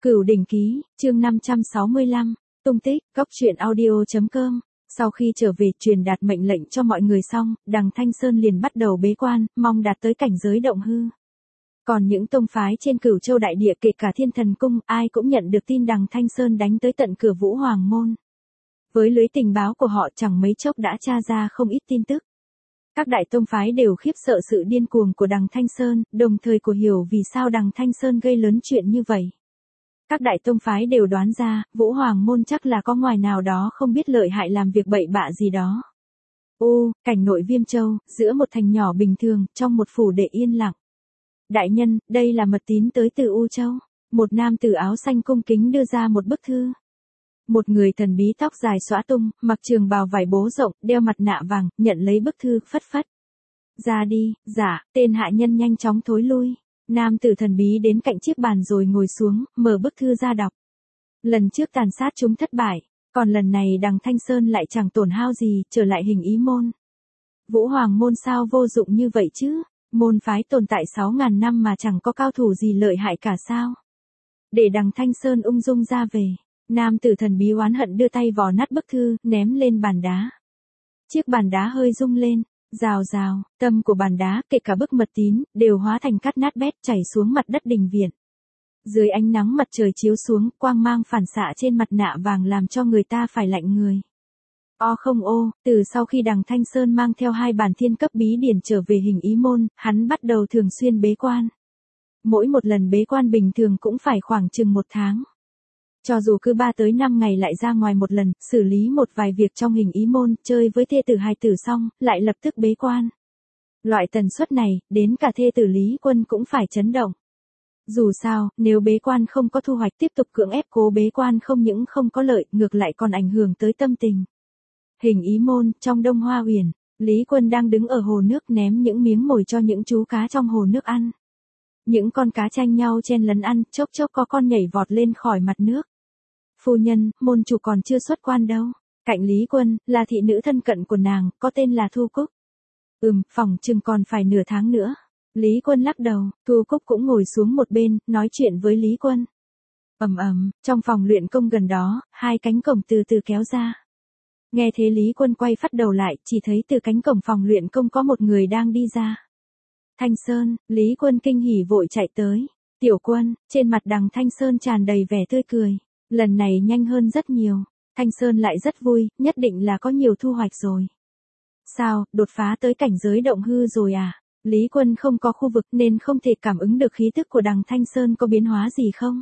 Cửu Đỉnh Ký, chương 565, tung tích, góc truyện audio.com. Sau khi trở về truyền đạt mệnh lệnh cho mọi người xong, Đằng Thanh Sơn liền bắt đầu bế quan, mong đạt tới cảnh giới động hư. Còn những tông phái trên Cửu Châu đại địa kể cả Thiên Thần Cung, ai cũng nhận được tin Đằng Thanh Sơn đánh tới tận cửa Vũ Hoàng môn. Với lưới tình báo của họ chẳng mấy chốc đã tra ra không ít tin tức. Các đại tông phái đều khiếp sợ sự điên cuồng của Đằng Thanh Sơn, đồng thời của hiểu vì sao Đằng Thanh Sơn gây lớn chuyện như vậy. Các đại tông phái đều đoán ra, Vũ Hoàng môn chắc là có ngoài nào đó không biết lợi hại làm việc bậy bạ gì đó. Cảnh nội Viêm Châu, giữa một thành nhỏ bình thường, trong một phủ đệ yên lặng. Đại nhân, đây là mật tín tới từ U Châu. Một nam tử áo xanh cung kính đưa ra một bức thư. Một người thần bí tóc dài xõa tung, mặc trường bào vải bố rộng, đeo mặt nạ vàng, nhận lấy bức thư, phất phất. Ra đi, dạ, tên hạ nhân nhanh chóng thối lui. Nam tử thần bí đến cạnh chiếc bàn rồi ngồi xuống, mở bức thư ra đọc. Lần trước tàn sát chúng thất bại, còn lần này Đằng Thanh Sơn lại chẳng tổn hao gì, trở lại hình ý môn. Vũ Hoàng môn sao vô dụng như vậy chứ? Môn phái tồn tại 6.000 năm mà chẳng có cao thủ gì lợi hại cả sao? Để Đằng Thanh Sơn ung dung ra về, nam tử thần bí oán hận đưa tay vò nát bức thư, ném lên bàn đá. Chiếc bàn đá hơi rung lên. Rào rào, tâm của bàn đá, kể cả bức mật tín, đều hóa thành cát nát bét chảy xuống mặt đất đình viện. Dưới ánh nắng mặt trời chiếu xuống, quang mang phản xạ trên mặt nạ vàng làm cho người ta phải lạnh người. Từ sau khi Đằng Thanh Sơn mang theo 2 bản thiên cấp bí điển trở về hình ý môn, hắn bắt đầu thường xuyên bế quan. Mỗi một lần bế quan bình thường cũng phải khoảng chừng 1 tháng. Cho dù cứ 3 tới 5 ngày lại ra ngoài một lần, xử lý một vài việc trong hình ý môn, chơi với thê tử hài tử xong, lại lập tức bế quan. Loại tần suất này, đến cả thê tử Lý Quân cũng phải chấn động. Dù sao, nếu bế quan không có thu hoạch tiếp tục cưỡng ép cố bế quan không những không có lợi, ngược lại còn ảnh hưởng tới tâm tình. Hình ý môn, trong Đông Hoa Huyền, Lý Quân đang đứng ở hồ nước ném những miếng mồi cho những chú cá trong hồ nước ăn. Những con cá tranh nhau chen lấn ăn, chốc chốc có con nhảy vọt lên khỏi mặt nước. Phu nhân, môn chủ còn chưa xuất quan đâu. Cạnh Lý Quân, là thị nữ thân cận của nàng, có tên là Thu Cúc. Phỏng chừng còn phải nửa tháng nữa. Lý Quân lắc đầu, Thu Cúc cũng ngồi xuống một bên, nói chuyện với Lý Quân. Trong phòng luyện công gần đó, 2 cánh cổng từ từ kéo ra. Nghe thế Lý Quân quay phát đầu lại, chỉ thấy từ cánh cổng phòng luyện công có một người đang đi ra. Thanh Sơn, Lý Quân kinh hỉ vội chạy tới. Tiểu Quân, trên mặt Đằng Thanh Sơn tràn đầy vẻ tươi cười. Lần này nhanh hơn rất nhiều. Thanh Sơn lại rất vui, nhất định là có nhiều thu hoạch rồi. Sao, đột phá tới cảnh giới động hư rồi à? Lý Quân không có khu vực nên không thể cảm ứng được khí tức của Đằng Thanh Sơn có biến hóa gì không?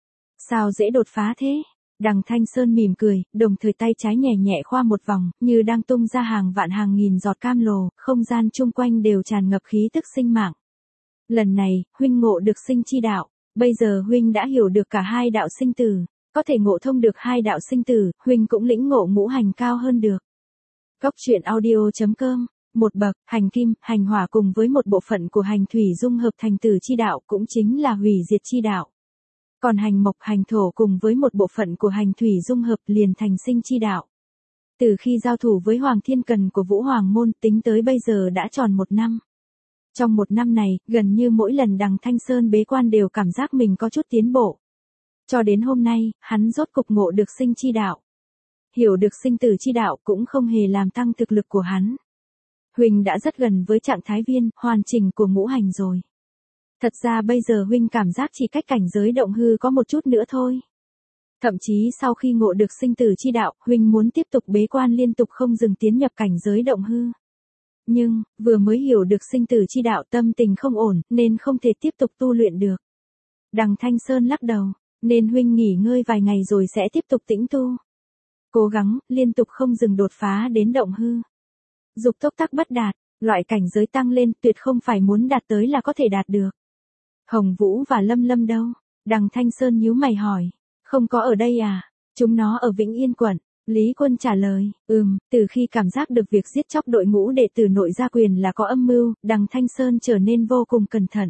Sao dễ đột phá thế? Đằng Thanh Sơn mỉm cười, đồng thời tay trái nhẹ nhẹ khoa một vòng, như đang tung ra hàng vạn hàng nghìn giọt cam lồ, không gian chung quanh đều tràn ngập khí tức sinh mạng. Lần này, huynh ngộ được sinh chi đạo, bây giờ huynh đã hiểu được cả 2 đạo sinh tử. Có thể ngộ thông được 2 đạo sinh tử, huynh cũng lĩnh ngộ ngũ hành cao hơn được. Góc truyện audio.com. Một bậc, hành kim, hành hỏa cùng với một bộ phận của hành thủy dung hợp thành tử chi đạo cũng chính là hủy diệt chi đạo. Còn hành mộc, hành thổ cùng với một bộ phận của hành thủy dung hợp liền thành sinh chi đạo. Từ khi giao thủ với Hoàng Thiên Cần của Vũ Hoàng môn tính tới bây giờ đã tròn 1 năm. Trong 1 năm này, gần như mỗi lần Đằng Thanh Sơn bế quan đều cảm giác mình có chút tiến bộ. Cho đến hôm nay, hắn rốt cục ngộ được sinh chi đạo. Hiểu được sinh tử chi đạo cũng không hề làm tăng thực lực của hắn. Huynh đã rất gần với trạng thái viên, hoàn chỉnh của ngũ hành rồi. Thật ra bây giờ huynh cảm giác chỉ cách cảnh giới động hư có một chút nữa thôi. Thậm chí sau khi ngộ được sinh tử chi đạo, huynh muốn tiếp tục bế quan liên tục không dừng tiến nhập cảnh giới động hư. Nhưng, vừa mới hiểu được sinh tử chi đạo tâm tình không ổn, nên không thể tiếp tục tu luyện được. Đằng Thanh Sơn lắc đầu. Nên huynh nghỉ ngơi vài ngày rồi sẽ tiếp tục tĩnh tu. Cố gắng, liên tục không dừng đột phá đến động hư. Dục tốc tắc bất đạt, loại cảnh giới tăng lên tuyệt không phải muốn đạt tới là có thể đạt được. Hồng Vũ và Lâm Lâm đâu? Đằng Thanh Sơn nhíu mày hỏi. Không có ở đây à? Chúng nó ở Vĩnh Yên quận. Lý Quân trả lời. Từ khi cảm giác được việc giết chóc đội ngũ đệ tử nội gia quyền là có âm mưu, Đằng Thanh Sơn trở nên vô cùng cẩn thận.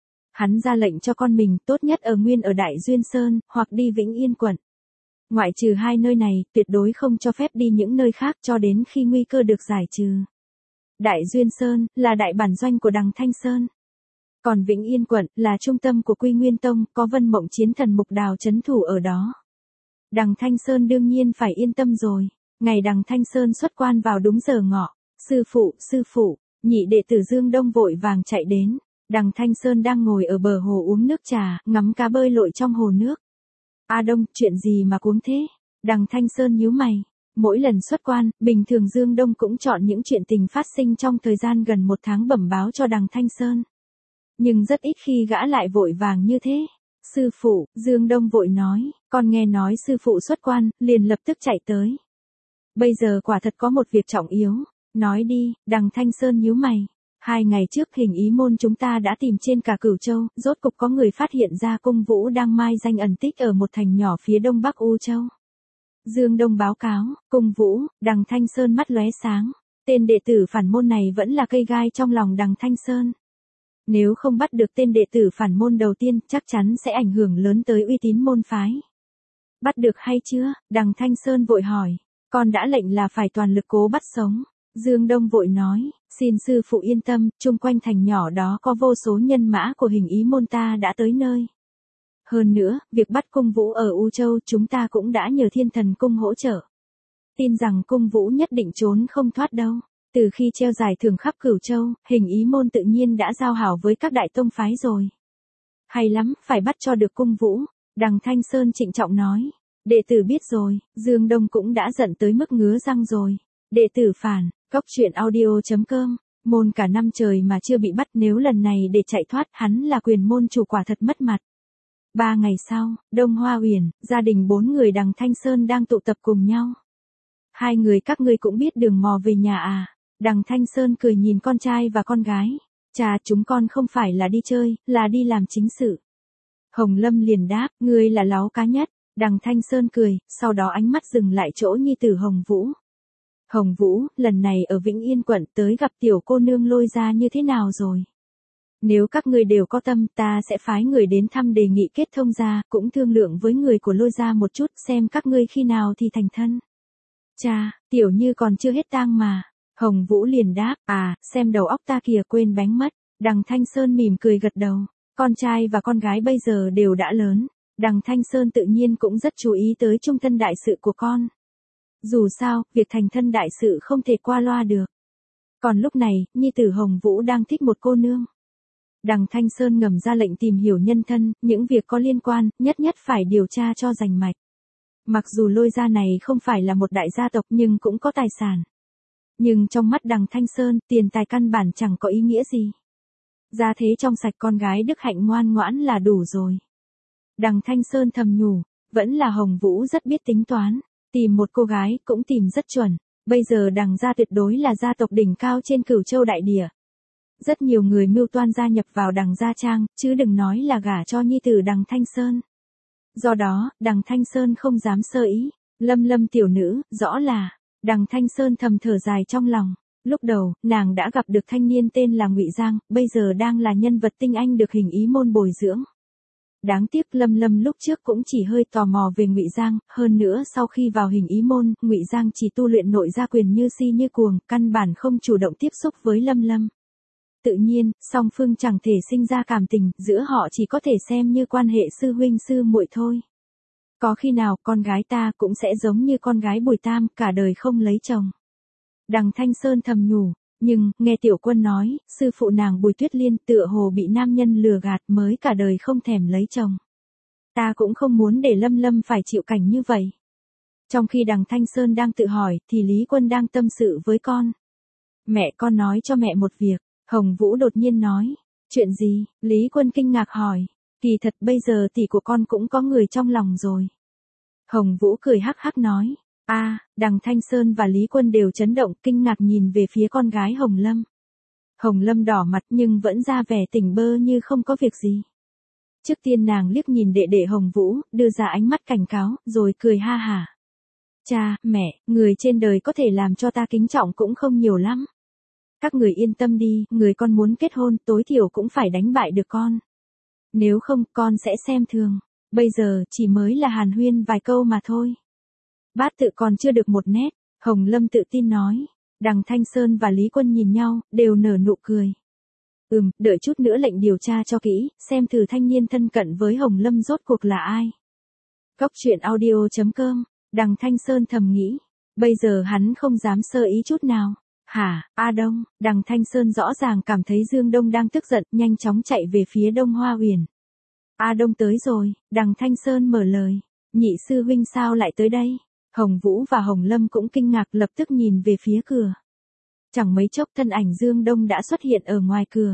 Hắn ra lệnh cho con mình tốt nhất ở nguyên ở Đại Duyên Sơn, hoặc đi Vĩnh Yên quận. Ngoại trừ 2 nơi này, tuyệt đối không cho phép đi những nơi khác cho đến khi nguy cơ được giải trừ. Đại Duyên Sơn, là đại bản doanh của Đằng Thanh Sơn. Còn Vĩnh Yên quận là trung tâm của Quy Nguyên Tông, có Vân Mộng Chiến Thần Mục Đào trấn thủ ở đó. Đằng Thanh Sơn đương nhiên phải yên tâm rồi. Ngày Đằng Thanh Sơn xuất quan vào đúng giờ ngọ. Sư phụ, nhị đệ tử Dương Đông vội vàng chạy đến. Đằng Thanh Sơn đang ngồi ở bờ hồ uống nước trà, ngắm cá bơi lội trong hồ nước. A Đông, chuyện gì mà cuống thế? Đằng Thanh Sơn nhíu mày. Mỗi lần xuất quan, bình thường Dương Đông cũng chọn những chuyện tình phát sinh trong thời gian gần 1 tháng bẩm báo cho Đằng Thanh Sơn. Nhưng rất ít khi gã lại vội vàng như thế. Sư phụ, Dương Đông vội nói, con nghe nói sư phụ xuất quan, liền lập tức chạy tới. Bây giờ quả thật có một việc trọng yếu. Nói đi, Đằng Thanh Sơn nhíu mày. 2 ngày trước Hình Ý môn chúng ta đã tìm trên cả Cửu Châu, rốt cục có người phát hiện ra Cung Vũ đang mai danh ẩn tích ở một thành nhỏ phía đông bắc U Châu. Dương Đông báo cáo, Cung Vũ, Đằng Thanh Sơn mắt lóe sáng. Tên đệ tử phản môn này vẫn là cây gai trong lòng Đằng Thanh Sơn. Nếu không bắt được tên đệ tử phản môn đầu tiên, chắc chắn sẽ ảnh hưởng lớn tới uy tín môn phái. Bắt được hay chưa? Đằng Thanh Sơn vội hỏi. Con đã lệnh là phải toàn lực cố bắt sống. Dương Đông vội nói, xin sư phụ yên tâm, chung quanh thành nhỏ đó có vô số nhân mã của Hình Ý môn ta đã tới nơi. Hơn nữa, việc bắt Cung Vũ ở U Châu chúng ta cũng đã nhờ Thiên Thần Cung hỗ trợ. Tin rằng Cung Vũ nhất định trốn không thoát đâu. Từ khi treo giải thưởng khắp Cửu Châu, Hình Ý môn tự nhiên đã giao hảo với các đại tông phái rồi. Hay lắm, phải bắt cho được Cung Vũ. Đằng Thanh Sơn trịnh trọng nói. Đệ tử biết rồi, Dương Đông cũng đã giận tới mức ngứa răng rồi. Đệ tử phản, cóc truyện audio.com, môn cả năm trời mà chưa bị bắt, nếu lần này để chạy thoát, hắn là quyền môn chủ quả thật mất mặt. 3 ngày sau, Đông Hoa Uyển, gia đình 4 người Đằng Thanh Sơn đang tụ tập cùng nhau. 2 người các ngươi cũng biết đường mò về nhà à? Đằng Thanh Sơn cười nhìn con trai và con gái. Cha, chúng con không phải là đi chơi, là đi làm chính sự. Hồng Lâm liền đáp, ngươi là láu cá nhất. Đằng Thanh Sơn cười, sau đó ánh mắt dừng lại chỗ nhi tử Hồng Vũ. Hồng Vũ, lần này ở Vĩnh Yên quận tới gặp tiểu cô nương Lôi Gia như thế nào rồi? Nếu các ngươi đều có tâm, ta sẽ phái người đến thăm đề nghị kết thông gia, cũng thương lượng với người của Lôi Gia một chút xem các ngươi khi nào thì thành thân. Cha, tiểu như còn chưa hết tang mà. Hồng Vũ liền đáp, xem đầu óc ta kìa, quên bánh mất. Đằng Thanh Sơn mỉm cười gật đầu. Con trai và con gái bây giờ đều đã lớn. Đằng Thanh Sơn tự nhiên cũng rất chú ý tới trung thân đại sự của con. Dù sao, việc thành thân đại sự không thể qua loa được. Còn lúc này, nhi tử Hồng Vũ đang thích một cô nương. Đằng Thanh Sơn ngầm ra lệnh tìm hiểu nhân thân, những việc có liên quan, nhất nhất phải điều tra cho rành mạch. Mặc dù Lôi Gia này không phải là một đại gia tộc nhưng cũng có tài sản. Nhưng trong mắt Đằng Thanh Sơn, tiền tài căn bản chẳng có ý nghĩa gì. Gia thế trong sạch, con gái đức hạnh ngoan ngoãn là đủ rồi. Đằng Thanh Sơn thầm nhủ, vẫn là Hồng Vũ rất biết tính toán. Tìm một cô gái cũng tìm rất chuẩn. Bây giờ Đằng gia tuyệt đối là gia tộc đỉnh cao trên Cửu Châu đại địa. Rất nhiều người mưu toan gia nhập vào Đằng gia trang, chứ đừng nói là gả cho nhi tử Đằng Thanh Sơn. Do đó, Đằng Thanh Sơn không dám sơ ý. Lâm Lâm tiểu nữ, rõ là. Đằng Thanh Sơn thầm thở dài trong lòng. Lúc đầu, nàng đã gặp được thanh niên tên là Ngụy Giang, bây giờ đang là nhân vật tinh anh được Hình Ý môn bồi dưỡng. Đáng tiếc Lâm Lâm lúc trước cũng chỉ hơi tò mò về Ngụy Giang, hơn nữa sau khi vào Hình Ý môn, Ngụy Giang chỉ tu luyện nội gia quyền như si như cuồng, căn bản không chủ động tiếp xúc với Lâm Lâm. Tự nhiên, song phương chẳng thể sinh ra cảm tình, giữa họ chỉ có thể xem như quan hệ sư huynh sư muội thôi. Có khi nào con gái ta cũng sẽ giống như con gái Bùi Tam, cả đời không lấy chồng. Đằng Thanh Sơn thầm nhủ, nhưng, nghe Tiểu Quân nói, sư phụ nàng Bùi Tuyết Liên tựa hồ bị nam nhân lừa gạt mới cả đời không thèm lấy chồng. Ta cũng không muốn để Lâm Lâm phải chịu cảnh như vậy. Trong khi Đằng Thanh Sơn đang tự hỏi, thì Lý Quân đang tâm sự với con. Mẹ, con nói cho mẹ một việc. Hồng Vũ đột nhiên nói. Chuyện gì? Lý Quân kinh ngạc hỏi. Kỳ thật bây giờ tỷ của con cũng có người trong lòng rồi. Hồng Vũ cười hắc hắc nói. Đằng Thanh Sơn và Lý Quân đều chấn động, kinh ngạc nhìn về phía con gái Hồng Lâm. Hồng Lâm đỏ mặt nhưng vẫn ra vẻ tỉnh bơ như không có việc gì. Trước tiên nàng liếc nhìn đệ đệ Hồng Vũ, đưa ra ánh mắt cảnh cáo, rồi cười ha hả. Cha, mẹ, người trên đời có thể làm cho ta kính trọng cũng không nhiều lắm. Các người yên tâm đi, người con muốn kết hôn, tối thiểu cũng phải đánh bại được con. Nếu không, con sẽ xem thường. Bây giờ, chỉ mới là hàn huyên vài câu mà thôi. Bát tự còn chưa được một nét, Hồng Lâm tự tin nói. Đằng Thanh Sơn và Lý Quân nhìn nhau, đều nở nụ cười. Đợi chút nữa lệnh điều tra cho kỹ, xem thử thanh niên thân cận với Hồng Lâm rốt cuộc là ai. Góc truyện audio.com, Đằng Thanh Sơn thầm nghĩ. Bây giờ hắn không dám sơ ý chút nào. Hả, A Đông, Đằng Thanh Sơn rõ ràng cảm thấy Dương Đông đang tức giận, nhanh chóng chạy về phía Đông Hoa Uyển. A Đông tới rồi, Đằng Thanh Sơn mở lời. Nhị sư huynh sao lại tới đây? Hồng Vũ và Hồng Lâm cũng kinh ngạc lập tức nhìn về phía cửa. Chẳng mấy chốc thân ảnh Dương Đông đã xuất hiện ở ngoài cửa.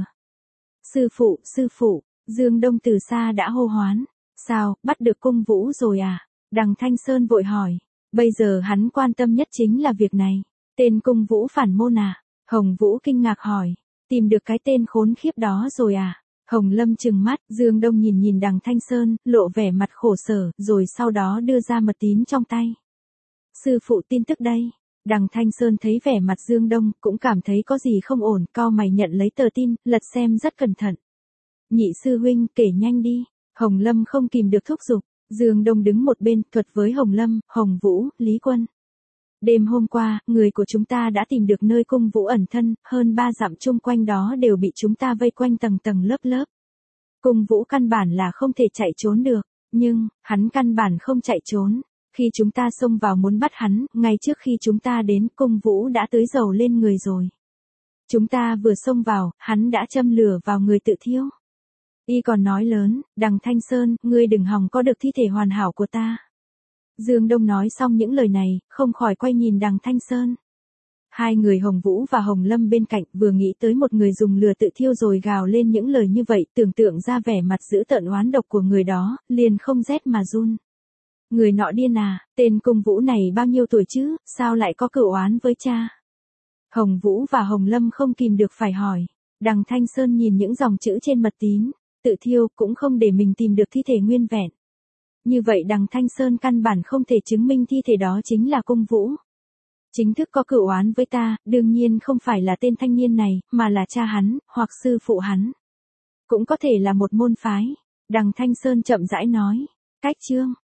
Sư phụ, Dương Đông từ xa đã hô hoán. Sao, bắt được cung Vũ rồi à? Đằng Thanh Sơn vội hỏi. Bây giờ hắn quan tâm nhất chính là việc này. Tên cung Vũ phản môn à? Hồng Vũ kinh ngạc hỏi. Tìm được cái tên khốn khiếp đó rồi à? Hồng Lâm trừng mắt, Dương Đông nhìn Đằng Thanh Sơn, lộ vẻ mặt khổ sở, rồi sau đó đưa ra mật tín trong tay. Sư phụ tin tức đây. Đằng Thanh Sơn thấy vẻ mặt Dương Đông, cũng cảm thấy có gì không ổn, cau mày nhận lấy tờ tin, lật xem rất cẩn thận. Nhị sư huynh, kể nhanh đi. Hồng Lâm không kìm được thúc giục. Dương Đông đứng một bên, thuật với Hồng Lâm, Hồng Vũ, Lý Quân. Đêm hôm qua, người của chúng ta đã tìm được nơi cung Vũ ẩn thân, hơn 3 dặm chung quanh đó đều bị chúng ta vây quanh tầng tầng lớp lớp. Cung Vũ căn bản là không thể chạy trốn được, nhưng, hắn căn bản không chạy trốn. Khi chúng ta xông vào muốn bắt hắn, ngay trước khi chúng ta đến, cung Vũ đã tưới dầu lên người rồi. Chúng ta vừa xông vào, hắn đã châm lửa vào người tự thiêu. Y còn nói lớn, Đằng Thanh Sơn, ngươi đừng hòng có được thi thể hoàn hảo của ta. Dương Đông nói xong những lời này, không khỏi quay nhìn Đằng Thanh Sơn. Hai người Hồng Vũ và Hồng Lâm bên cạnh vừa nghĩ tới một người dùng lửa tự thiêu rồi gào lên những lời như vậy, tưởng tượng ra vẻ mặt dữ tợn oán độc của người đó, liền không rét mà run. Người nọ điên à, tên cung Vũ này bao nhiêu tuổi chứ, sao lại có cửu oán với cha? Hồng Vũ và Hồng Lâm không kìm được phải hỏi. Đằng Thanh Sơn nhìn những dòng chữ trên mật tín, tự thiêu cũng không để mình tìm được thi thể nguyên vẹn. Như vậy Đằng Thanh Sơn căn bản không thể chứng minh thi thể đó chính là cung Vũ. Chính thức có cửu oán với ta, đương nhiên không phải là tên thanh niên này, mà là cha hắn, hoặc sư phụ hắn. Cũng có thể là một môn phái. Đằng Thanh Sơn chậm rãi nói. Cách chương.